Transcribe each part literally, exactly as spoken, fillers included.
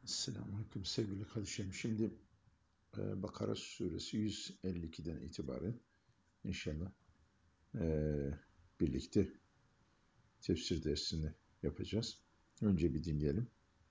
Selamünaleyküm sevgili kardeşlerim. Şimdi e, Bakara suresi yüz elli ikiden itibaren inşallah e, birlikte tefsir dersini yapacağız. Önce bir dinleyelim.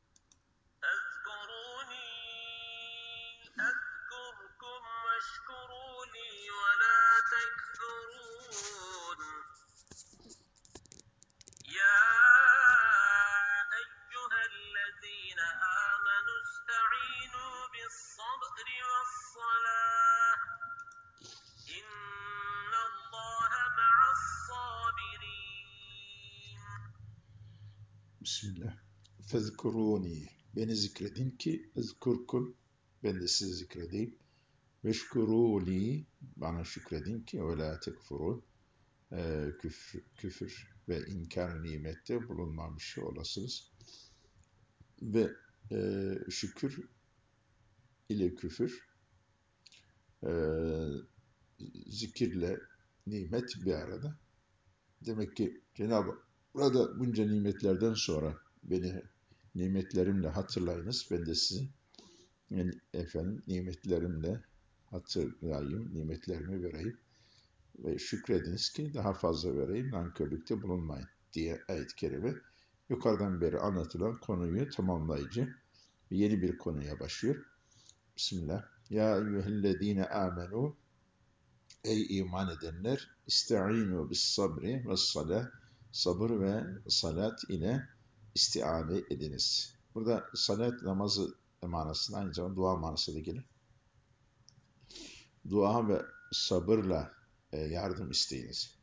Bismillah. Fezkuruni. Beni zikredin ki ezkurkum. Ben de sizi zikredeyim. Veşkuruli. Bana şükredin ki ve la tekfurun. E, küfür, küfür ve inkar nimette bulunmamış olasınız. Ve e, şükür ile küfür, e, zikirle nimet bir arada. Demek ki Cenab-ı Hak burada bunca nimetlerden sonra beni nimetlerimle hatırlayınız. Ben de sizi yani efendim nimetlerimle hatırlayayım, nimetlerimi vereyim ve şükrediniz ki daha fazla vereyim, nankörlükte bulunmayın diye ayet-i kerime yukarıdan beri anlatılan konuyu tamamlayıcı yeni bir konuya başlıyor. Bismillah. Ya eyyühellezine amenu, ey iman edenler, ista'inu bis sabri ve salah, sabır ve salat ile istiane ediniz. Burada salat namazı manasında aynı zamanda dua manası da gelir. Dua ve sabırla e, yardım isteyiniz.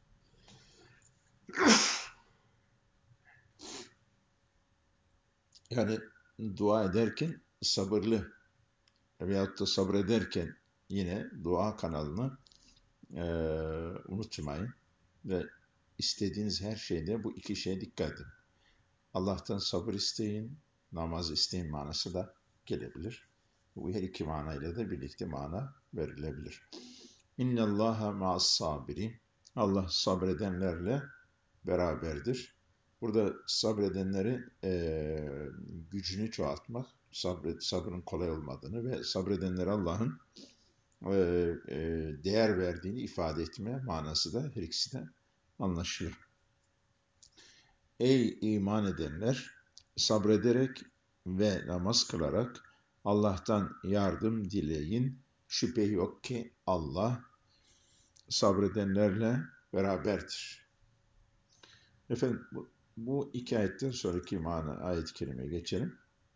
Yani dua ederken sabırlı veyahut da sabrederken yine dua kanalını e, unutmayın ve istediğiniz her şeyde bu iki şeye dikkat edin. Allah'tan sabır isteyin, namaz isteyin manası da gelebilir. Bu her iki manayla da birlikte mana verilebilir. İnne Allaha ma'as sabirin. Allah sabredenlerle beraberdir. Burada sabredenlerin e, gücünü çoğaltmak, sabret, sabrın kolay olmadığını ve sabredenlere Allah'ın e, e, değer verdiğini ifade etme manası da her ikisi de anlaşılır. Ey iman edenler, sabrederek ve namaz kılarak Allah'tan yardım dileyin. Şüphe yok ki Allah sabredenlerle beraberdir. Efendim bu, bu iki ayetten sonraki mana ayet-i kerimeye geçelim.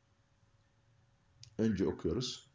Önce okuyoruz.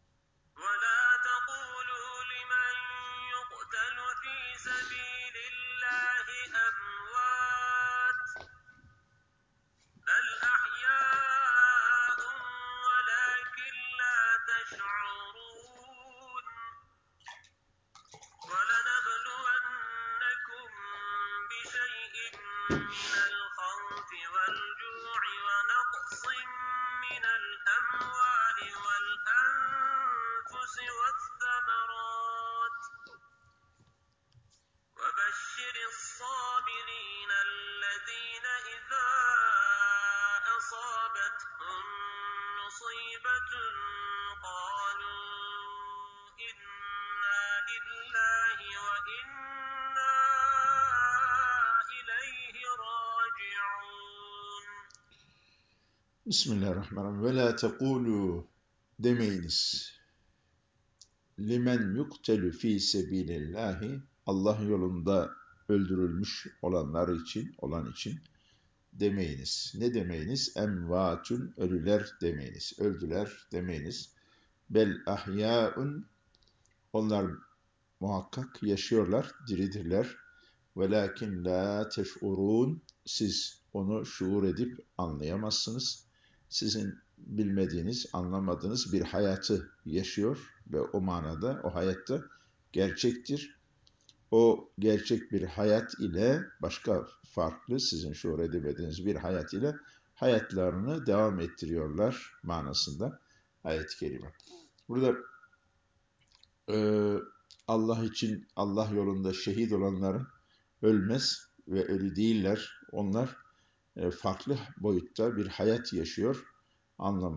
Bismillahirrahmanirrahim. Ve la tekulu demeyiniz. Limen yuktelu fi sebilillahi, Allah yolunda öldürülmüş olanlar için, olan için demeyiniz. Ne demeyiniz? Emvatun, ölüler demeyiniz. Öldüler demeyiniz. Bel ahyaun, onlar muhakkak yaşıyorlar, diridirler. Velakin la teş'urun, siz onu şuur edip anlayamazsınız. Sizin bilmediğiniz, anlamadığınız bir hayatı yaşıyor ve o manada, o hayatta gerçektir. O gerçek bir hayat ile başka farklı, sizin şuur edemediğiniz bir hayat ile hayatlarını devam ettiriyorlar manasında ayet-i kerime. Burada e, Allah için, Allah yolunda şehit olanların ölmez ve ölü değiller. Onlar e, farklı boyutta bir hayat yaşıyor anlamını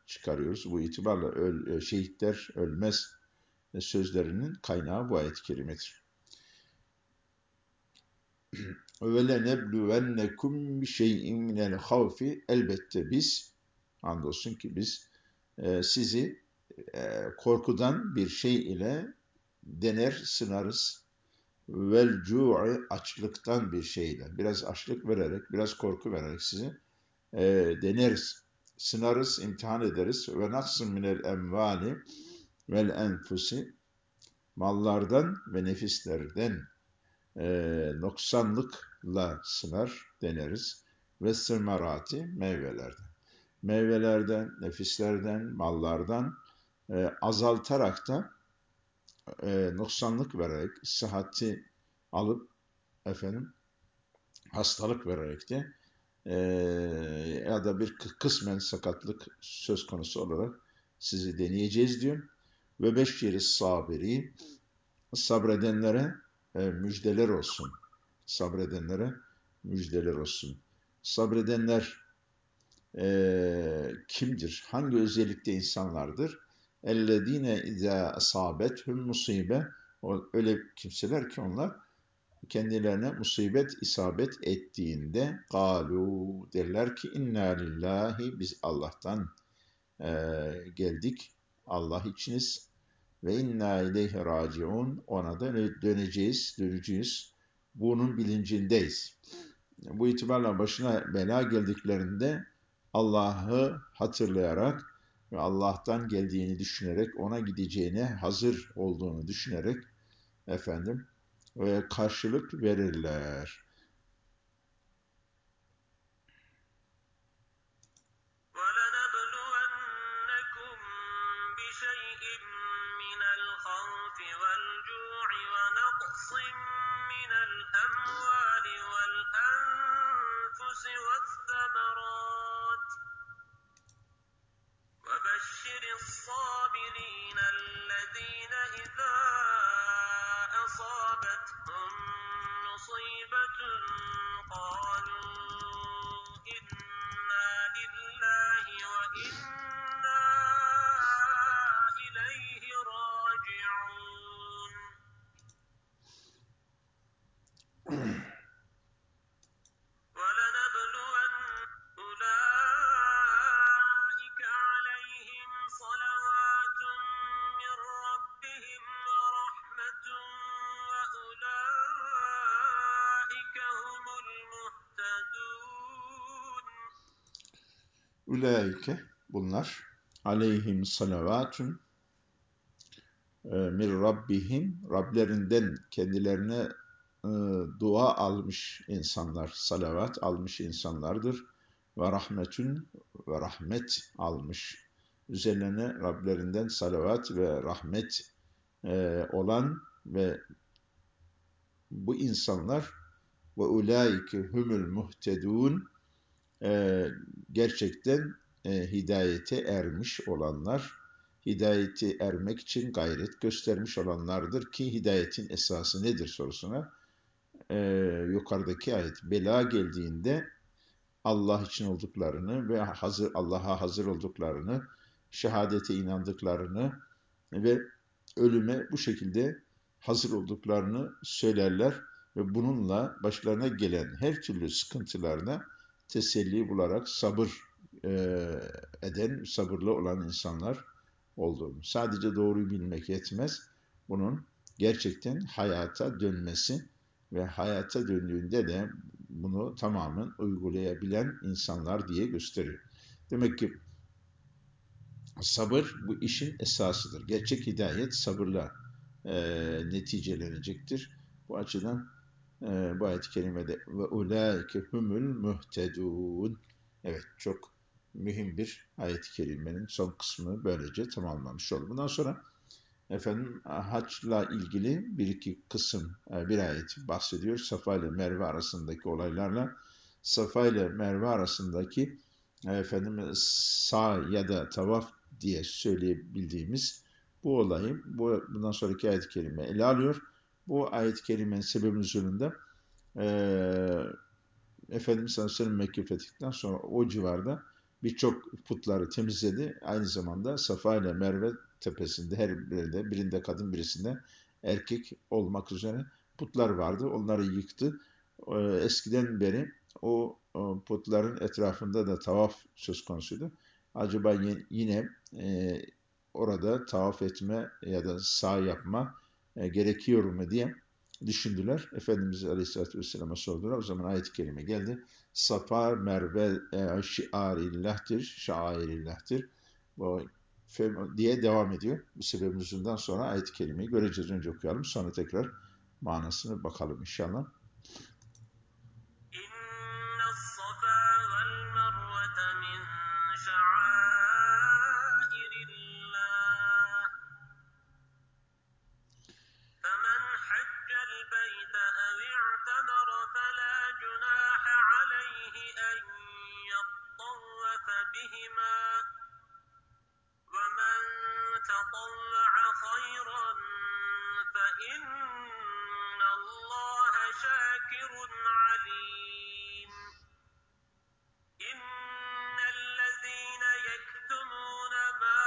çıkarıyoruz. Bu itibarla öl, şehitler ölmez sözlerinin kaynağı bu ayet-i kerimedir. وَلَنَبْلُوَنَّكُمْ بِشَيْءٍ مِنَ الْخَوْفِ Elbette biz, andolsun ki biz e, sizi e, korkudan bir şey ile dener, sınarız. Vel-cu'i açlıktan bir şeyle, biraz açlık vererek, biraz korku vererek sizi e, deneriz, sınarız, imtihan ederiz. Ve naqsın minel emvali vel enfusi mallardan ve nefislerden e, noksanlıkla sınar, deneriz. Ve semerati meyvelerden. Meyvelerden, nefislerden, mallardan e, azaltarak da e, noksanlık vererek, sıhhati alıp efendim hastalık vererek de e, ya da bir kısmen sakatlık söz konusu olarak sizi deneyeceğiz diyor. Ve beşşiri sabiri sabredenlere e, müjdeler olsun. Sabredenlere müjdeler olsun. Sabredenler e, kimdir? Hangi özellikte insanlardır? اَلَّذ۪ينَ اِذَا أَصَابَتْهُمْ musibe. O, öyle kimseler ki onlar kendilerine musibet isabet ettiğinde galu derler ki inna lillahi biz Allah'tan e, geldik. Allah içiniz ve inna ileyhi raciun ona da döneceğiz, döneceğiz. Bunun bilincindeyiz. Bu itibarla başına bela geldiklerinde Allah'ı hatırlayarak ve Allah'tan geldiğini düşünerek ona gideceğine hazır olduğunu düşünerek efendim e, karşılık verirler. وبشر الصابرين الذين إذا أصابتهم مصيبة قالوا إنا لله وإنا إليه راجعون ولنبلون أولئك عليهم صلوات من ربهم ورحمة وأولئك هم المهتدون Ülaike bunlar aleyhim salavatun min rabbihim Rablerinden kendilerine e, dua almış insanlar, salavat almış insanlardır. Ve rahmetün ve rahmet almış. Üzerlerine Rablerinden salavat ve rahmet e, olan ve bu insanlar ve ulaike humul muhtedun e, gerçekten e, hidayete ermiş olanlar, hidayeti ermek için gayret göstermiş olanlardır ki hidayetin esası nedir sorusuna e, yukarıdaki ayet bela geldiğinde Allah için olduklarını ve hazır Allah'a hazır olduklarını, şehadete inandıklarını ve ölüme bu şekilde hazır olduklarını söylerler ve bununla başlarına gelen her türlü sıkıntılarına teselli bularak sabır e, eden, sabırlı olan insanlar olduğunu. Sadece doğruyu bilmek yetmez. Bunun gerçekten hayata dönmesi ve hayata döndüğünde de bunu tamamen uygulayabilen insanlar diye gösteriyor. Demek ki sabır bu işin esasıdır. Gerçek hidayet sabırla e, neticelenecektir. Bu açıdan e, bu ayet-i kerimede ve ulaike humul muhtedun. Evet, çok mühim bir ayet-i kerimenin son kısmı böylece tamamlanmış oldu. Bundan sonra efendim haçla ilgili bir iki kısım e, bir ayet bahsediyor. Safa ile Merve arasındaki olaylarla Safa ile Merve arasındaki e, efendim sağ ya da tavaf diye söyleyebildiğimiz bu olayı bu, bundan sonraki ayet-i kerime ele alıyor. Bu ayet-i kerimenin sebebi üzerinde e, Efendimiz sallallahu aleyhi ve sellem Mekke fethinden sonra o civarda birçok putları temizledi. Aynı zamanda Safa ile Merve tepesinde her birinde, birinde kadın birisinde erkek olmak üzere putlar vardı. Onları yıktı. Ee, Eskiden beri o, o putların etrafında da tavaf söz konusuydu. Acaba yine e, orada tavaf etme ya da sağ yapma e, gerekiyor mu diye düşündüler. Efendimiz Aleyhisselatü Vesselam'a sordular. O zaman ayet-i kerime geldi. Safa Merve e, şiarillah'tir, şairillah'tir. Bu diye devam ediyor. Bu sebebin yüzünden sonra ayet-i kerimeyi göreceğiz. Önce okuyalım. Sonra tekrar manasını bakalım inşallah. إن الصفا والمروة من شعائر الله فمن حج البيت أو اعتمر فلا جناح عليه أن يطوف بهما ومن تطوع خيرا فإن الله شاكر عليم إن الذين يكتمون ما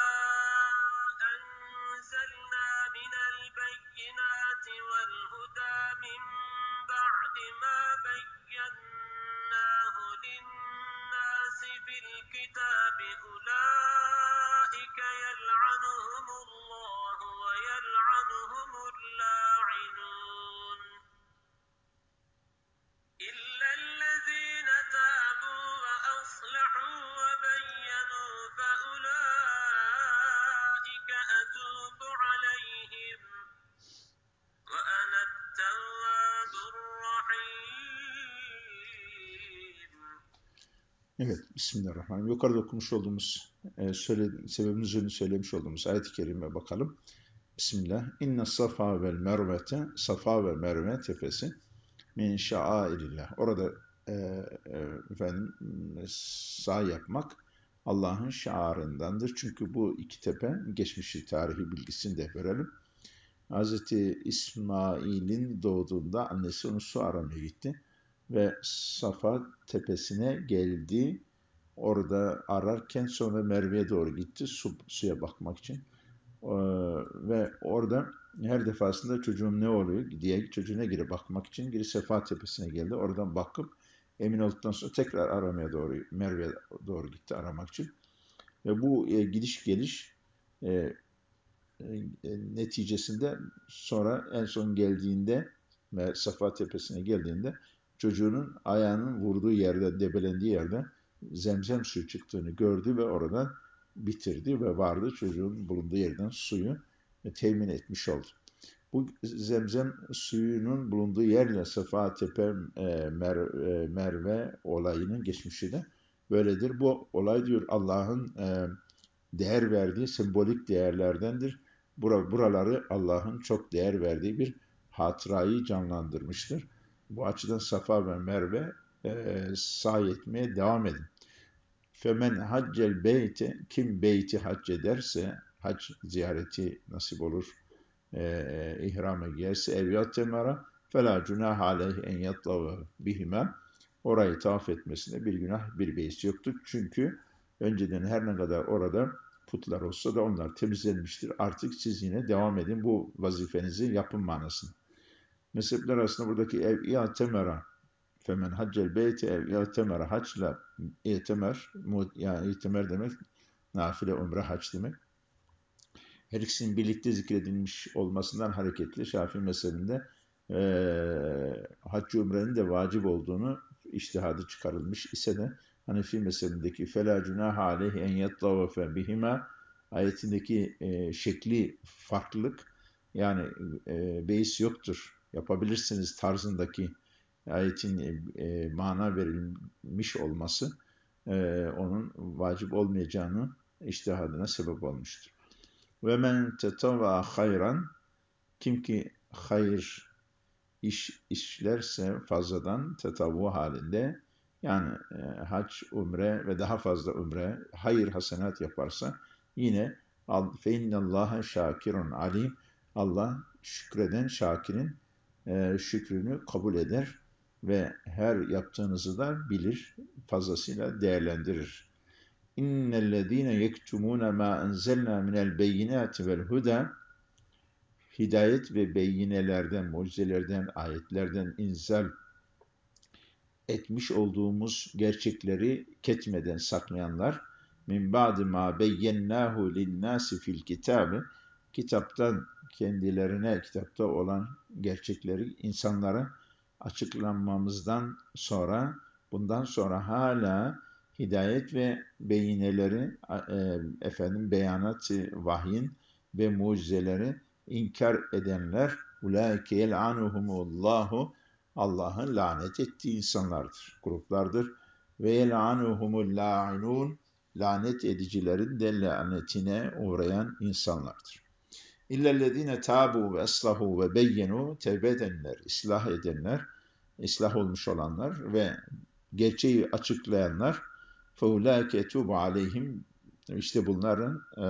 أنزلنا من البينات والهدى من بعد ما بيناه للناس في الكتاب أولئك يلعنهم الله ويلعنهم اللاعنون إلا الذين تابوا وأصلحوا وبينوا فأولئك أتوب عليهم وأنا التواب الرحيم. Evet, Bismillahirrahmanirrahim. Yukarıda okumuş olduğumuz, e, söyle, sebebin üzerine söylemiş olduğumuz ayet-i kerimeye bakalım. Bismillah. İnne safa vel mervete, safa ve merve tepesi min şairillah. Orada e, e, efendim sağ yapmak Allah'ın şaarındandır. Çünkü bu iki tepe, geçmişi tarihi bilgisini de verelim. Hazreti İsmail'in doğduğunda annesi onu su aramaya gitti ve Safa tepesine geldi. Orada ararken sonra Merve'ye doğru gitti su, suya bakmak için. Ee, ve orada her defasında çocuğum ne oluyor diye çocuğuna geri bakmak için geri Safa tepesine geldi. Oradan bakıp emin olduktan sonra tekrar aramaya doğru, Merve'ye doğru gitti aramak için. Ve bu e, gidiş geliş e, neticesinde sonra en son geldiğinde Safa Tepesi'ne geldiğinde çocuğunun ayağının vurduğu yerde, debelendiği yerde zemzem suyu çıktığını gördü ve oradan bitirdi ve vardı çocuğun bulunduğu yerden suyu temin etmiş oldu. Bu zemzem suyunun bulunduğu yerle Safa Tepe Mer, Merve olayının geçmişi de böyledir. Bu olay diyor Allah'ın değer verdiği sembolik değerlerdendir. Buraları Allah'ın çok değer verdiği bir hatırayı canlandırmıştır. Bu açıdan Safa ve Merve e, sahi etmeye devam edin. Femen haccel beyti, kim beyti hac ederse, hac ziyareti nasip olur, e, ihrama giyerse, ev yatemara, felâ cunâh aleyh en yatlava bihime, orayı tavaf etmesinde bir günah, bir beis yoktur. Çünkü önceden her ne kadar orada putlar olsa da onlar temizlenmiştir. Artık siz yine devam edin bu vazifenizi yapın manasını. Mezhepler arasında buradaki ev i'temera, femen haccel beyti ev i'temera, haçla i'temer, yani i'temer demek nafile umre hac demek. Her ikisinin birlikte zikredilmiş olmasından hareketle Şafii mezhebinde e, hac-ı umrenin de vacip olduğunu içtihadı çıkarılmış ise de Hanefi mezhebindeki فَلَا جُنَاهَ عَلَيْهِ اَنْ يَطَّوَفَ بِهِمَا ayetindeki e, şekli farklılık yani e, beis yoktur, yapabilirsiniz tarzındaki ayetin e, e, mana verilmiş olması e, onun vacip olmayacağını içtihadına sebep olmuştur. Ve men tetavva hayran, kim ki hayır iş işlerse fazladan tetavvu halinde yani e, hac, umre ve daha fazla umre, hayır hasenat yaparsa yine fe innallaha şakirun alim, Allah şükreden şakirin e, şükrünü kabul eder ve her yaptığınızı da bilir, fazlasıyla değerlendirir. innellezîne yektumûne mâ enzelnâ minel beyinâti vel hudâ, hidayet ve beyinelerden, mucizelerden, ayetlerden inzal etmiş olduğumuz gerçekleri ketmeden saklayanlar, min ba'di ma beyyennâhu linnâsi fil kitâbi, kitaptan kendilerine, kitapta olan gerçekleri insanlara açıklanmamızdan sonra, bundan sonra hala hidayet ve beyineleri, e, efendim beyanat-ı vahyin ve mucizeleri inkar edenler, ulaike yel'anuhumullahu, Allah'ın lanet ettiği insanlardır, gruplardır. Ve yel'anuhumul la'inun, lanet edicilerin de lanetine uğrayan insanlardır. İllellezine tabu ve eslahu ve beyyenu, tevbe edenler, ıslah edenler, ıslah olmuş olanlar ve gerçeği açıklayanlar, feulâke etûbu aleyhim, işte bunların e,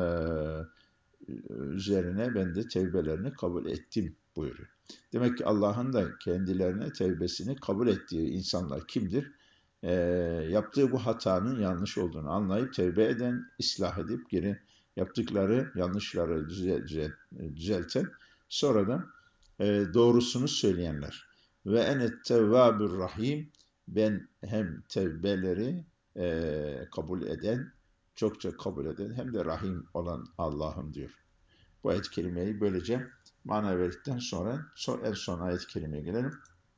üzerine ben de tevbelerini kabul ettim buyuruyor. Demek ki Allah'ın da kendilerine tevbesini kabul ettiği insanlar kimdir? E, yaptığı bu hatanın yanlış olduğunu anlayıp tevbe eden, ıslah edip geri yaptıkları yanlışları düzelten, sonra da e, doğrusunu söyleyenler. Ve enet tevvabur rahim, ben hem tevbeleri e, kabul eden, çokça kabul eden, hem de rahim olan Allah'ım diyor. Bu ayet-i kerimeyi böylece mana verdikten sonra son, en son ayet-i kerimeye gelelim.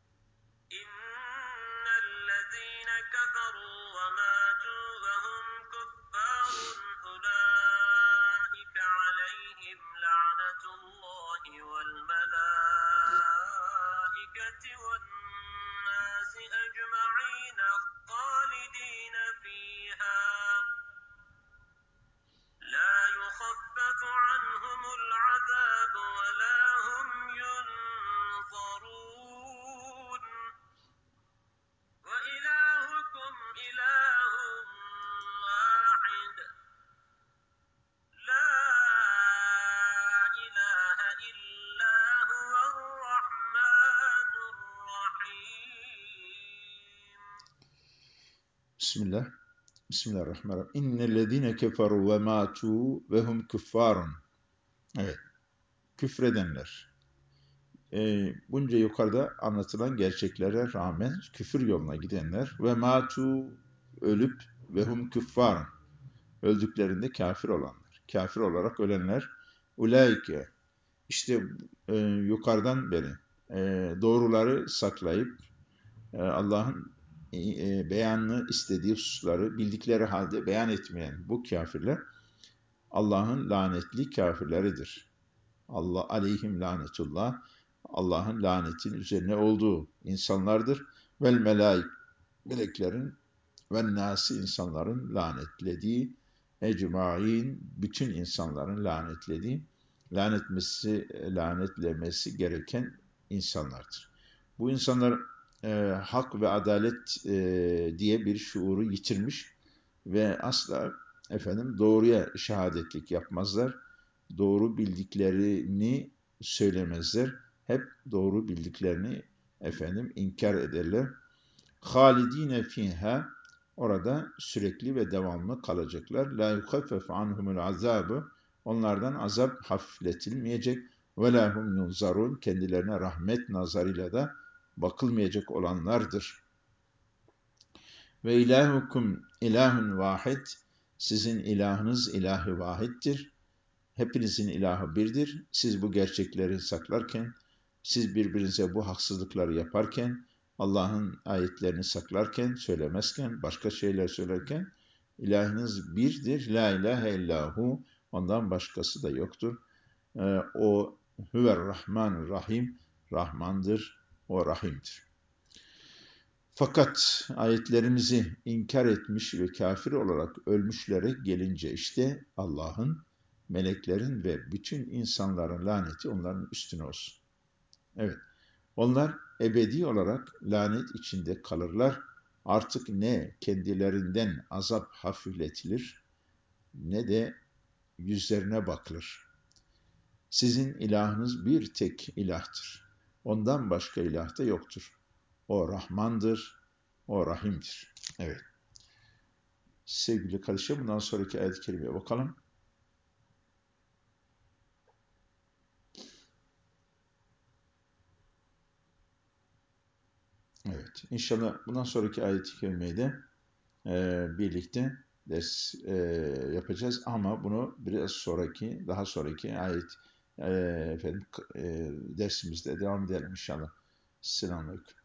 İnnellezîne keferû ve mâtû ve hum kuffârun ulâike aleyhim la'netullâhi vel melâiketi ven nâsi ecma'în hâlidîne fîhâ lâ yuhaffefu anhumul azâbu ve lâ hum yunzarûn. وإلهكم إله واحد لا إله إلا هو الرحمن الرحيم. Bismillah. Bismillahirrahmanirrahim. İnnellezîne keferû ve mâtû ve hum küffârun. Evet, küfredenler. E, bunca yukarıda anlatılan gerçeklere rağmen küfür yoluna gidenler ve mâtû, ölüp ve hum küffârun, öldüklerinde kafir olanlar. Kafir olarak ölenler, ulaike, işte e, yukarıdan beri e, doğruları saklayıp e, Allah'ın e, e, beyanını istediği hususları bildikleri halde beyan etmeyen bu kafirler Allah'ın lanetli kafirleridir. Allah aleyhim lanetullah, Allah'ın lanetin üzerine olduğu insanlardır. Vel melaik, meleklerin ve nasi, insanların lanetlediği, ecmaîn, bütün insanların lanetlediği, lanetmesi, lanetlemesi gereken insanlardır. Bu insanlar e, hak ve adalet e, diye bir şuuru yitirmiş ve asla efendim doğruya şehadetlik yapmazlar. Doğru bildiklerini söylemezler. Hep doğru bildiklerini efendim inkar ederler. Halidine fiha, orada sürekli ve devamlı kalacaklar. La yuhaffef anhumul azabı, onlardan azap hafifletilmeyecek. Ve la hum yunzarun, kendilerine rahmet nazarıyla da bakılmayacak olanlardır. Ve ilahukum ilahun vahid, sizin ilahınız ilahi vahiddir. Hepinizin ilahı birdir. Siz bu gerçekleri saklarken, siz birbirinize bu haksızlıkları yaparken, Allah'ın ayetlerini saklarken, söylemezken, başka şeyler söylerken, ilahınız birdir. La ilahe illahu, ondan başkası da yoktur. Ee, o Hüver Rahman Rahim, Rahmandır, o Rahim'dir. Fakat ayetlerimizi inkar etmiş ve kafir olarak ölmüşlere gelince işte Allah'ın, meleklerin ve bütün insanların laneti onların üstüne olsun. Evet, onlar ebedi olarak lanet içinde kalırlar. Artık ne kendilerinden azap hafifletilir ne de yüzlerine bakılır. Sizin ilahınız bir tek ilahtır. Ondan başka ilah da yoktur. O Rahmandır, o Rahim'dir. Evet. Sevgili kardeşlerim, bundan sonraki ayet-i kerimeye bakalım. Evet, inşallah bundan sonraki ayet-i kerimeyi de e, birlikte ders e, yapacağız ama bunu biraz sonraki, daha sonraki ayet e, efendim e, dersimizde devam edelim inşallah. Selamünaleyküm.